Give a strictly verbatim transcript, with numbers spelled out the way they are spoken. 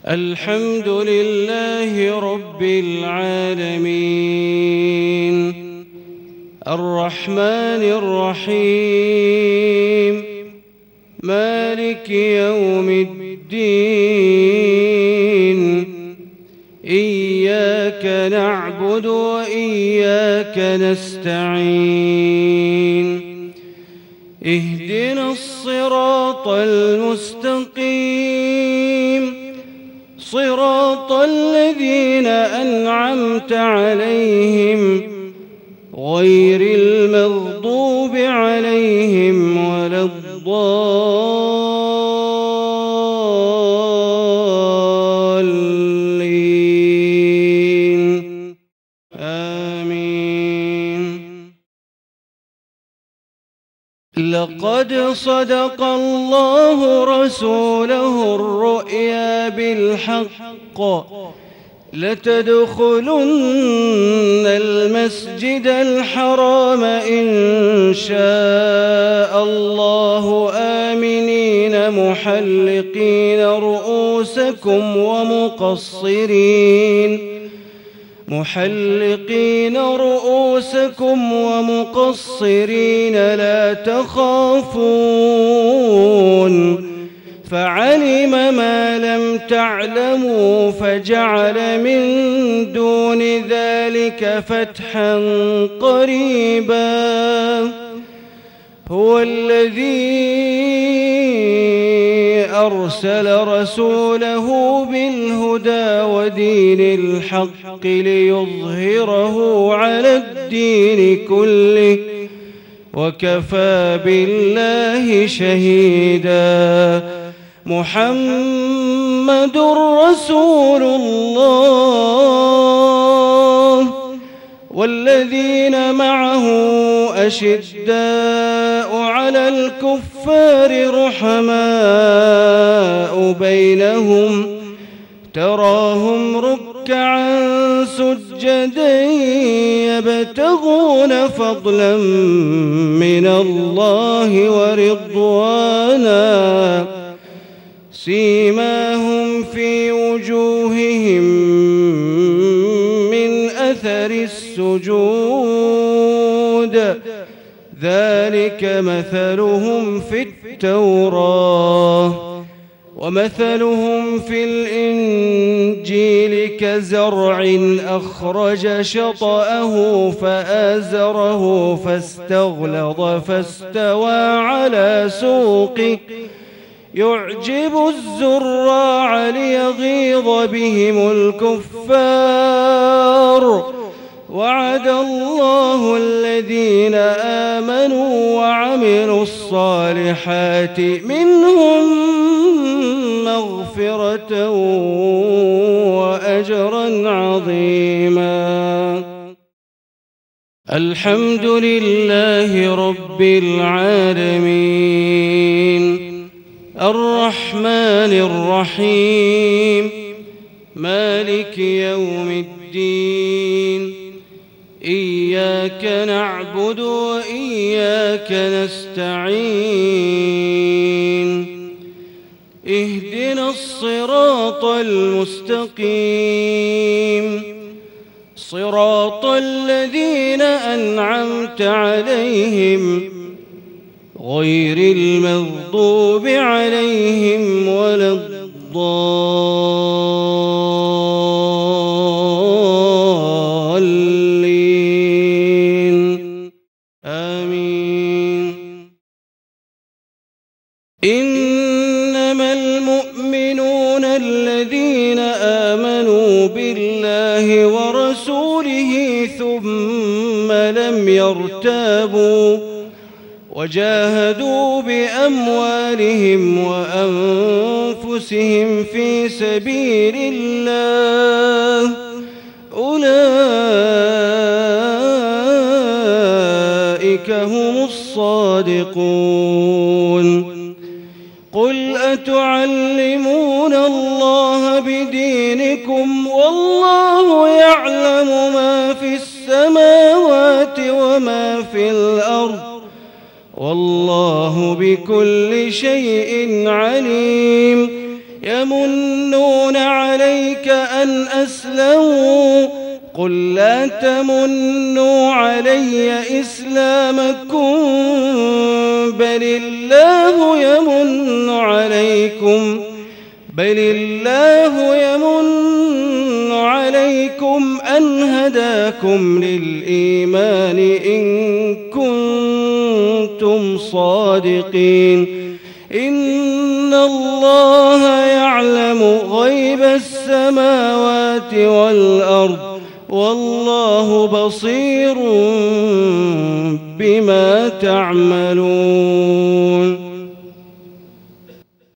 الحمد لله رب العالمين الرحمن الرحيم مالك يوم الدين إياك نعبد وإياك نستعين اهدنا الصراط المستقيم صراط الذين أنعمت عليهم غير المغضوب عليهم ولا الضالين آمين. لقد صدق الله رسوله الرؤيا بالحق لتدخلن المسجد الحرام إن شاء الله آمنين محلقين رؤوسكم ومقصرين محلقين رؤوسكم ومقصرين لا تخافون فعلم ما لم تعلموا فجعل من دون ذلك فتحا قريبا. هو الذي أرسل رسوله بالهدى ودين الحق ليظهره على الدين كله وكفى بالله شهيدا. محمد رسول الله والذين معه أشداء على الكفار رحماء بينهم تراهم ركعا سجدا يبتغون فضلا من الله ورضوانا سيماهم في وجوههم من أثر السجود ذلك مثلهم في التوراة ومثلهم في الإنجيل كزرع أخرج شطأه فآزره فاستغلظ فاستوى على سوقه يعجب الزراع ليغيظ بهم الكفار. وعد الله الذين آمنوا وعملوا الصالحات منهم مغفرة وأجرا عظيما. الحمد لله رب العالمين الرحمن الرحيم مالك يوم الدين إياك نعبد وإياك نستعين اهدنا الصراط المستقيم صراط الذين أنعمت عليهم غير المغضوب عليهم ولا الضالين آمين. إنما المؤمنون الذين آمنوا بالله ورسوله ثم لم يرتابوا وجاهدوا بأموالهم وأنفسهم في سبيل الله أولئك هم الصادقون. قل أتعلمون الله بدينكم والله يعلم ما في السماوات وما في الأرض والله بكل شيء عليم. يمنون عليك أن أسلموا قل لا تمنوا علي إسلامكم بل الله يمن عليكم بل الله يمن عليكم أن هداكم للإيمان إن كنتم صادقين إن الله يعلم غيب السماوات والأرض والله بصير بما تعملون.